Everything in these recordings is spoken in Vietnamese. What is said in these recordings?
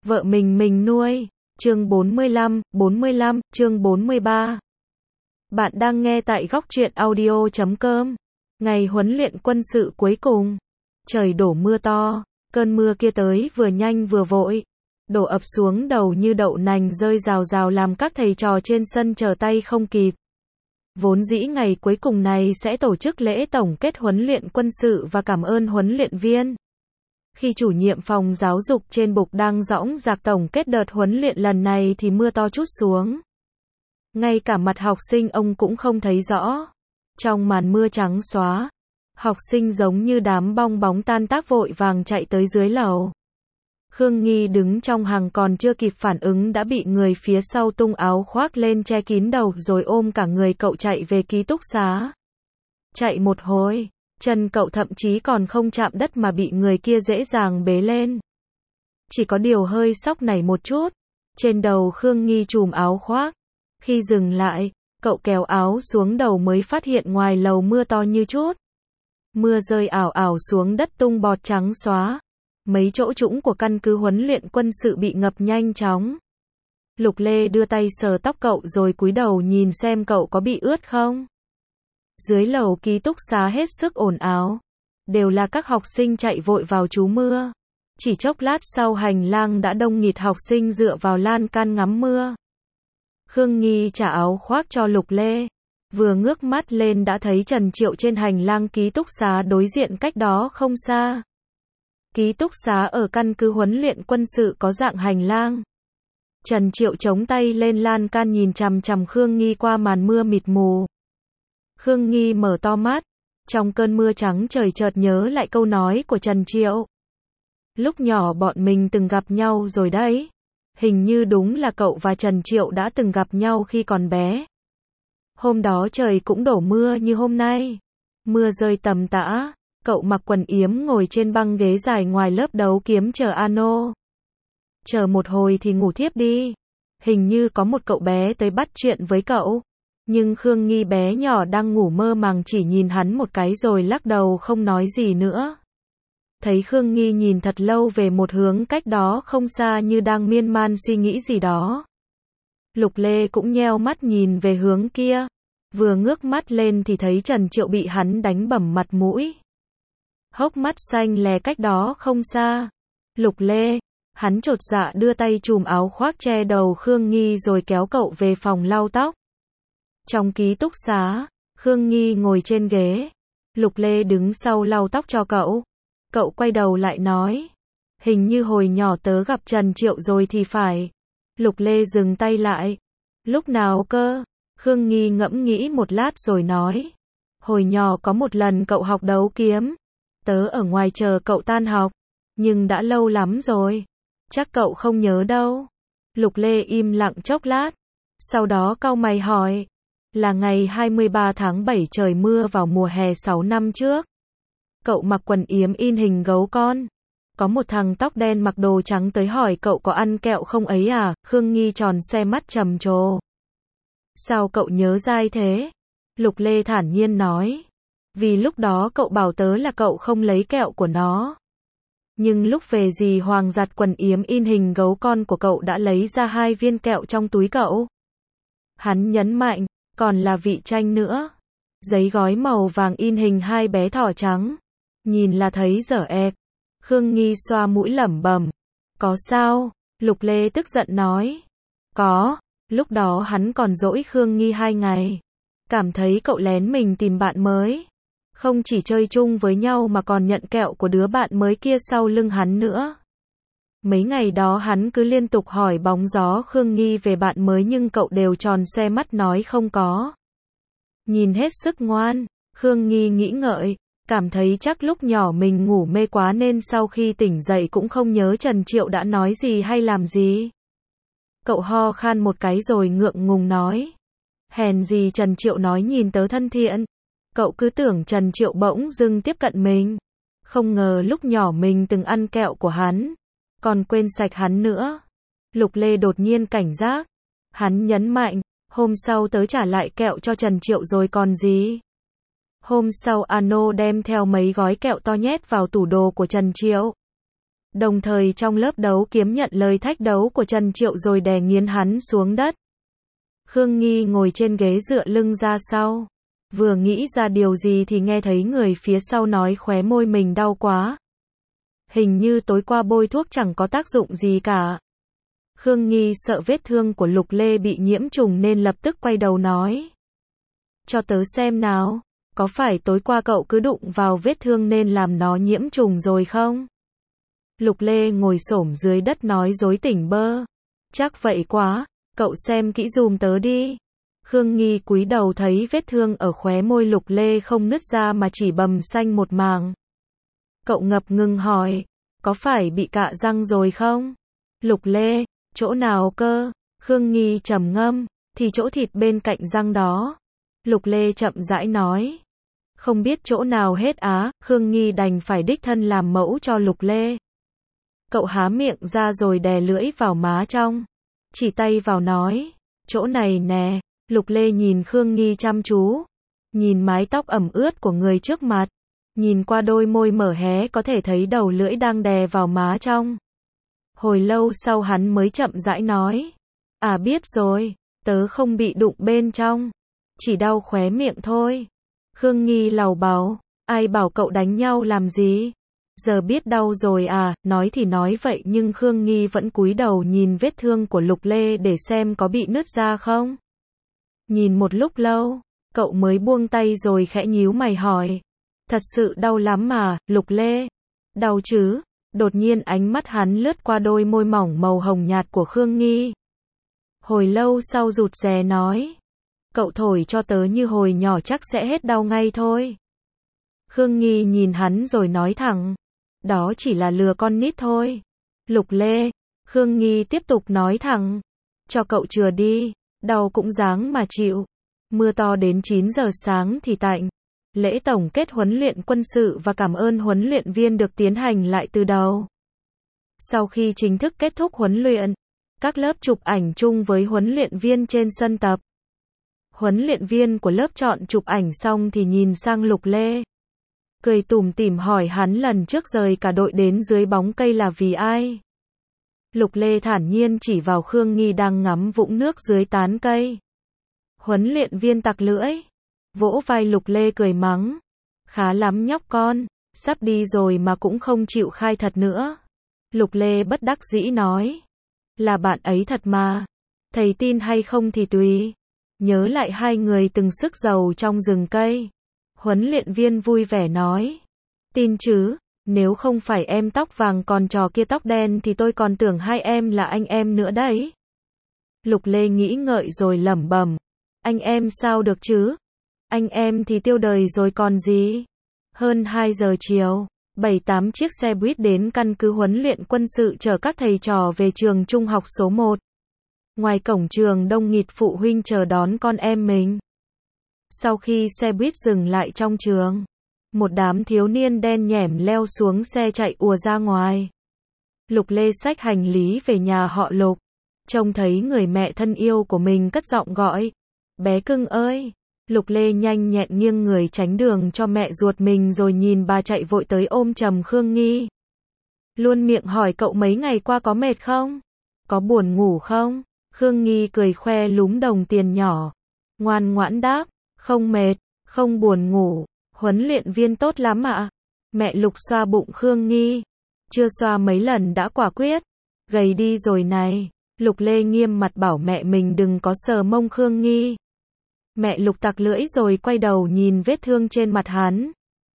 Vợ mình nuôi. Chương 45, chương 43. Bạn đang nghe tại góc truyện audio.com. Ngày huấn luyện quân sự cuối cùng. Trời đổ mưa to, cơn mưa kia tới vừa nhanh vừa vội. Đổ ập xuống đầu như đậu nành rơi rào rào làm các thầy trò trên sân trở tay không kịp. Vốn dĩ ngày cuối cùng này sẽ tổ chức lễ tổng kết huấn luyện quân sự và cảm ơn huấn luyện viên. Khi chủ nhiệm phòng giáo dục trên bục đang dõng dạc tổng kết đợt huấn luyện lần này thì mưa to trút xuống. Ngay cả mặt học sinh ông cũng không thấy rõ. Trong màn mưa trắng xóa, học sinh giống như đám bong bóng tan tác vội vàng chạy tới dưới lầu. Khương Nghi đứng trong hàng còn chưa kịp phản ứng đã bị người phía sau tung áo khoác lên che kín đầu rồi ôm cả người cậu chạy về ký túc xá. Chạy một hồi, chân cậu thậm chí còn không chạm đất mà bị người kia dễ dàng bế lên. Chỉ có điều hơi sóc nảy một chút. Trên đầu Khương Nghi trùm áo khoác. Khi dừng lại, cậu kéo áo xuống đầu mới phát hiện ngoài lầu mưa to như chút. Mưa rơi ảo ảo xuống đất tung bọt trắng xóa. Mấy chỗ trũng của căn cứ huấn luyện quân sự bị ngập nhanh chóng. Lục Lê đưa tay sờ tóc cậu rồi cúi đầu nhìn xem cậu có bị ướt không. Dưới lầu ký túc xá hết sức ồn ào. Đều là các học sinh chạy vội vào trú mưa. Chỉ chốc lát sau hành lang đã đông nghịt học sinh dựa vào lan can ngắm mưa. Khương Nghi trả áo khoác cho Lục Lê. Vừa ngước mắt lên đã thấy Trần Triệu trên hành lang ký túc xá đối diện cách đó không xa. Ký túc xá ở căn cứ huấn luyện quân sự có dạng hành lang. Trần Triệu chống tay lên lan can nhìn chằm chằm Khương Nghi qua màn mưa mịt mù. Khương Nghi mở to mắt. Trong cơn mưa trắng trời chợt nhớ lại câu nói của Trần Triệu. Lúc nhỏ bọn mình từng gặp nhau rồi đấy. Hình như đúng là cậu và Trần Triệu đã từng gặp nhau khi còn bé. Hôm đó trời cũng đổ mưa như hôm nay. Mưa rơi tầm tã. Cậu mặc quần yếm ngồi trên băng ghế dài ngoài lớp đấu kiếm chờ Ano. Chờ một hồi thì ngủ thiếp đi. Hình như có một cậu bé tới bắt chuyện với cậu. Nhưng Khương Nghi bé nhỏ đang ngủ mơ màng chỉ nhìn hắn một cái rồi lắc đầu không nói gì nữa. Thấy Khương Nghi nhìn thật lâu về một hướng cách đó không xa như đang miên man suy nghĩ gì đó. Lục Lê cũng nheo mắt nhìn về hướng kia. Vừa ngước mắt lên thì thấy Trần Triệu bị hắn đánh bầm mặt mũi. Hốc mắt xanh lè cách đó không xa. Lục Lê, hắn chột dạ đưa tay chùm áo khoác che đầu Khương Nghi rồi kéo cậu về phòng lau tóc. Trong ký túc xá, Khương Nghi ngồi trên ghế. Lục Lê đứng sau lau tóc cho cậu. Cậu quay đầu lại nói. Hình như hồi nhỏ tớ gặp Trần Triệu rồi thì phải. Lục Lê dừng tay lại. Lúc nào cơ? Khương Nghi ngẫm nghĩ một lát rồi nói. Hồi nhỏ có một lần cậu học đấu kiếm. Tớ ở ngoài chờ cậu tan học. Nhưng đã lâu lắm rồi. Chắc cậu không nhớ đâu. Lục Lê im lặng chốc lát. Sau đó cau mày hỏi. Là ngày 23 tháng 7 trời mưa vào mùa hè 6 năm trước. Cậu mặc quần yếm in hình gấu con. Có một thằng tóc đen mặc đồ trắng tới hỏi cậu có ăn kẹo không ấy à? Khương Nghi tròn xoe mắt trầm trồ. Sao cậu nhớ dai thế? Lục Lê thản nhiên nói. Vì lúc đó cậu bảo tớ là cậu không lấy kẹo của nó. Nhưng lúc về dì Hoàng giặt quần yếm in hình gấu con của cậu đã lấy ra 2 viên kẹo trong túi cậu. Hắn nhấn mạnh, còn là vị chanh nữa. Giấy gói màu vàng in hình 2 bé thỏ trắng. Nhìn là thấy dở ẹc. Khương Nghi xoa mũi lẩm bẩm. Có sao? Lục Lê tức giận nói. Có. Lúc đó hắn còn dỗi Khương Nghi 2 ngày. Cảm thấy cậu lén mình tìm bạn mới. Không chỉ chơi chung với nhau mà còn nhận kẹo của đứa bạn mới kia sau lưng hắn nữa. Mấy ngày đó hắn cứ liên tục hỏi bóng gió Khương Nghi về bạn mới nhưng cậu đều tròn xoe mắt nói không có. Nhìn hết sức ngoan, Khương Nghi nghĩ ngợi, cảm thấy chắc lúc nhỏ mình ngủ mê quá nên sau khi tỉnh dậy cũng không nhớ Trần Triệu đã nói gì hay làm gì. Cậu ho khan một cái rồi ngượng ngùng nói. Hèn gì Trần Triệu nói nhìn tớ thân thiện. Cậu cứ tưởng Trần Triệu bỗng dưng tiếp cận mình. Không ngờ lúc nhỏ mình từng ăn kẹo của hắn. Còn quên sạch hắn nữa. Lục Lê đột nhiên cảnh giác. Hắn nhấn mạnh. Hôm sau tớ trả lại kẹo cho Trần Triệu rồi còn gì. Hôm sau Ano đem theo mấy gói kẹo to nhét vào tủ đồ của Trần Triệu. Đồng thời trong lớp đấu kiếm nhận lời thách đấu của Trần Triệu rồi đè nghiến hắn xuống đất. Khương Nghi ngồi trên ghế dựa lưng ra sau. Vừa nghĩ ra điều gì thì nghe thấy người phía sau nói khóe môi mình đau quá. Hình như tối qua bôi thuốc chẳng có tác dụng gì cả. Khương Nghi sợ vết thương của Lục Lê bị nhiễm trùng nên lập tức quay đầu nói. Cho tớ xem nào, có phải tối qua cậu cứ đụng vào vết thương nên làm nó nhiễm trùng rồi không? Lục Lê ngồi xổm dưới đất nói rối tỉnh bơ. Chắc vậy quá, cậu xem kỹ giùm tớ đi. Khương Nghi cúi đầu thấy vết thương ở khóe môi Lục Lê không nứt ra mà chỉ bầm xanh một mảng. Cậu ngập ngừng hỏi, có phải bị cạ răng rồi không? Lục Lê, chỗ nào cơ? Khương Nghi trầm ngâm, thì chỗ thịt bên cạnh răng đó. Lục Lê chậm rãi nói. Không biết chỗ nào hết á, Khương Nghi đành phải đích thân làm mẫu cho Lục Lê. Cậu há miệng ra rồi đè lưỡi vào má trong. Chỉ tay vào nói, chỗ này nè. Lục Lê nhìn Khương Nghi chăm chú. Nhìn mái tóc ẩm ướt của người trước mặt. Nhìn qua đôi môi mở hé có thể thấy đầu lưỡi đang đè vào má trong. Hồi lâu sau hắn mới chậm rãi nói. À biết rồi, tớ không bị đụng bên trong. Chỉ đau khóe miệng thôi. Khương Nghi lầu bầu, ai bảo cậu đánh nhau làm gì? Giờ biết đau rồi à, nói thì nói vậy nhưng Khương Nghi vẫn cúi đầu nhìn vết thương của Lục Lê để xem có bị nứt ra không. Nhìn một lúc lâu, cậu mới buông tay rồi khẽ nhíu mày hỏi. Thật sự đau lắm mà, Lục Lê. Đau chứ? Đột nhiên ánh mắt hắn lướt qua đôi môi mỏng màu hồng nhạt của Khương Nghi. Hồi lâu sau rụt rè nói. Cậu thổi cho tớ như hồi nhỏ chắc sẽ hết đau ngay thôi. Khương Nghi nhìn hắn rồi nói thẳng. Đó chỉ là lừa con nít thôi. Lục Lê. Khương Nghi tiếp tục nói thẳng. Cho cậu chừa đi. Đau cũng dáng mà chịu. Mưa to đến 9 giờ sáng thì tạnh. Lễ tổng kết huấn luyện quân sự và cảm ơn huấn luyện viên được tiến hành lại từ đầu. Sau khi chính thức kết thúc huấn luyện, các lớp chụp ảnh chung với huấn luyện viên trên sân tập. Huấn luyện viên của lớp chọn chụp ảnh xong thì nhìn sang Lục Lê. Cười tủm tỉm hỏi hắn lần trước rời cả đội đến dưới bóng cây là vì ai? Lục Lê thản nhiên chỉ vào Khương Nghi đang ngắm vũng nước dưới tán cây. Huấn luyện viên tặc lưỡi. Vỗ vai Lục Lê cười mắng. Khá lắm nhóc con, sắp đi rồi mà cũng không chịu khai thật nữa. Lục Lê bất đắc dĩ nói. Là bạn ấy thật mà. Thầy tin hay không thì tùy. Nhớ lại hai người từng sức giàu trong rừng cây. Huấn luyện viên vui vẻ nói. Tin chứ, nếu không phải em tóc vàng còn trò kia tóc đen thì tôi còn tưởng hai em là anh em nữa đấy. Lục Lê nghĩ ngợi rồi lẩm bẩm. Anh em sao được chứ? Anh em thì tiêu đời rồi còn gì? Hơn 2 giờ chiều, 7-8 chiếc xe buýt đến căn cứ huấn luyện quân sự chở các thầy trò về trường trung học số 1. Ngoài cổng trường đông nghịt phụ huynh chờ đón con em mình. Sau khi xe buýt dừng lại trong trường, một đám thiếu niên đen nhẻm leo xuống xe chạy ùa ra ngoài. Lục Lê xách hành lý về nhà họ Lục. Trông thấy người mẹ thân yêu của mình cất giọng gọi. Bé cưng ơi! Lục Lê nhanh nhẹn nghiêng người tránh đường cho mẹ ruột mình rồi nhìn bà chạy vội tới ôm chầm Khương Nghi. Luôn miệng hỏi cậu mấy ngày qua có mệt không? Có buồn ngủ không? Khương Nghi cười khoe lúm đồng tiền nhỏ. Ngoan ngoãn đáp, không mệt, không buồn ngủ, huấn luyện viên tốt lắm ạ. Mẹ Lục xoa bụng Khương Nghi. Chưa xoa mấy lần đã quả quyết. Gầy đi rồi này. Lục Lê nghiêm mặt bảo mẹ mình đừng có sờ mông Khương Nghi. Mẹ Lục tặc lưỡi rồi quay đầu nhìn vết thương trên mặt hắn.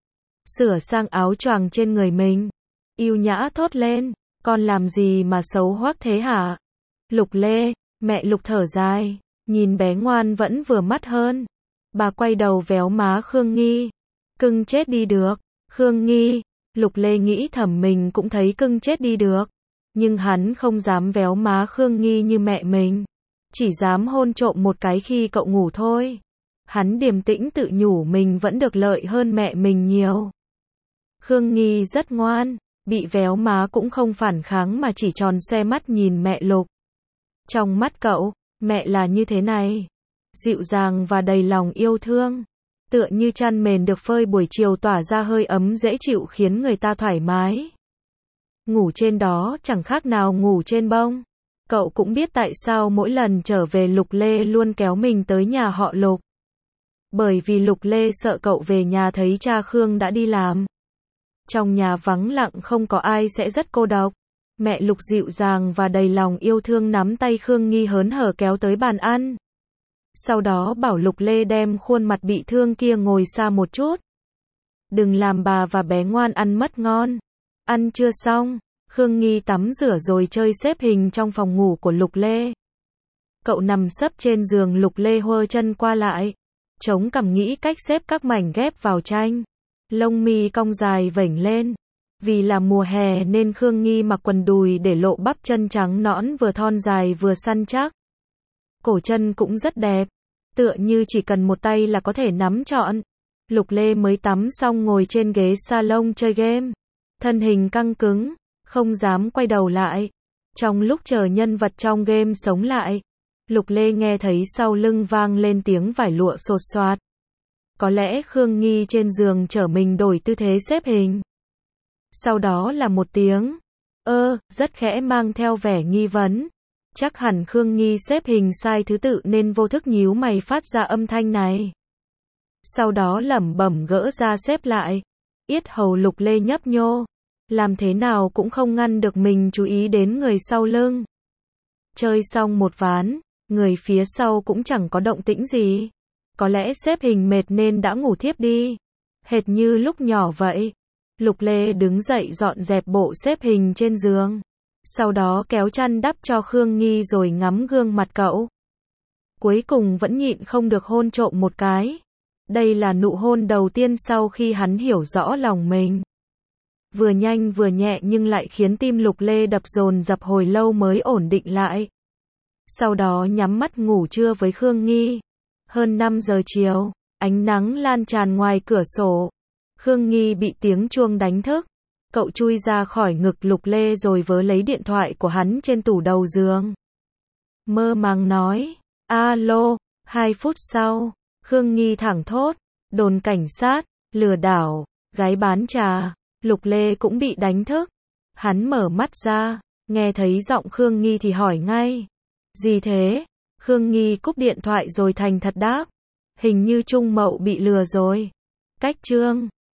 Sửa sang áo choàng trên người mình. Yêu nhã thốt lên. Con làm gì mà xấu hoắc thế hả? Lục Lê, mẹ Lục thở dài. Nhìn bé ngoan vẫn vừa mắt hơn. Bà quay đầu véo má Khương Nghi. Cưng chết đi được. Khương Nghi. Lục Lê nghĩ thầm mình cũng thấy cưng chết đi được. Nhưng hắn không dám véo má Khương Nghi như mẹ mình. Chỉ dám hôn trộm một cái khi cậu ngủ thôi. Hắn điềm tĩnh tự nhủ mình vẫn được lợi hơn mẹ mình nhiều. Khương Nghi rất ngoan. Bị véo má cũng không phản kháng mà chỉ tròn xoe mắt nhìn mẹ Lục. Trong mắt cậu, mẹ là như thế này. Dịu dàng và đầy lòng yêu thương. Tựa như chăn mền được phơi buổi chiều tỏa ra hơi ấm dễ chịu khiến người ta thoải mái. Ngủ trên đó chẳng khác nào ngủ trên bông. Cậu cũng biết tại sao mỗi lần trở về Lục Lê luôn kéo mình tới nhà họ Lục. Bởi vì Lục Lê sợ cậu về nhà thấy cha Khương đã đi làm. Trong nhà vắng lặng không có ai sẽ rất cô độc. Mẹ Lục dịu dàng và đầy lòng yêu thương nắm tay Khương Nghi hớn hở kéo tới bàn ăn. Sau đó bảo Lục Lê đem khuôn mặt bị thương kia ngồi xa một chút. Đừng làm bà và bé ngoan ăn mất ngon. Ăn chưa xong, Khương Nghi tắm rửa rồi chơi xếp hình trong phòng ngủ của Lục Lê. Cậu nằm sấp trên giường, Lục Lê huơ chân qua lại, chống cằm nghĩ cách xếp các mảnh ghép vào tranh. Lông mi cong dài vểnh lên. Vì là mùa hè nên Khương Nghi mặc quần đùi để lộ bắp chân trắng nõn vừa thon dài vừa săn chắc. Cổ chân cũng rất đẹp, tựa như chỉ cần một tay là có thể nắm trọn. Lục Lê mới tắm xong ngồi trên ghế salon chơi game. Thân hình căng cứng, không dám quay đầu lại. Trong lúc chờ nhân vật trong game sống lại, Lục Lê nghe thấy sau lưng vang lên tiếng vải lụa xột xoạt. Có lẽ Khương Nghi trên giường chở mình đổi tư thế xếp hình. Sau đó là một tiếng rất khẽ mang theo vẻ nghi vấn. Chắc hẳn Khương Nghi xếp hình sai thứ tự nên vô thức nhíu mày phát ra âm thanh này. Sau đó lẩm bẩm gỡ ra xếp lại. Yết hầu Lục Lê nhấp nhô. Làm thế nào cũng không ngăn được mình chú ý đến người sau lưng. Chơi xong một ván, người phía sau cũng chẳng có động tĩnh gì. Có lẽ xếp hình mệt nên đã ngủ thiếp đi. Hệt như lúc nhỏ vậy. Lục Lê đứng dậy dọn dẹp bộ xếp hình trên giường. Sau đó kéo chăn đắp cho Khương Nghi rồi ngắm gương mặt cậu. Cuối cùng vẫn nhịn không được hôn trộm một cái. Đây là nụ hôn đầu tiên sau khi hắn hiểu rõ lòng mình. Vừa nhanh vừa nhẹ nhưng lại khiến tim Lục Lê đập dồn dập hồi lâu mới ổn định lại. Sau đó nhắm mắt ngủ trưa với Khương Nghi. Hơn 5 giờ chiều, ánh nắng lan tràn ngoài cửa sổ. Khương Nghi bị tiếng chuông đánh thức. Cậu chui ra khỏi ngực Lục Lê rồi vớ lấy điện thoại của hắn trên tủ đầu giường. Mơ màng nói, alo. 2 phút sau, Khương Nghi thẳng thốt, đồn cảnh sát, lừa đảo, gái bán trà. Lục Lê cũng bị đánh thức. Hắn mở mắt ra, nghe thấy giọng Khương Nghi thì hỏi ngay. Gì thế? Khương Nghi cúp điện thoại rồi thành thật đáp. Hình như Trung Mậu bị lừa rồi. Cách chương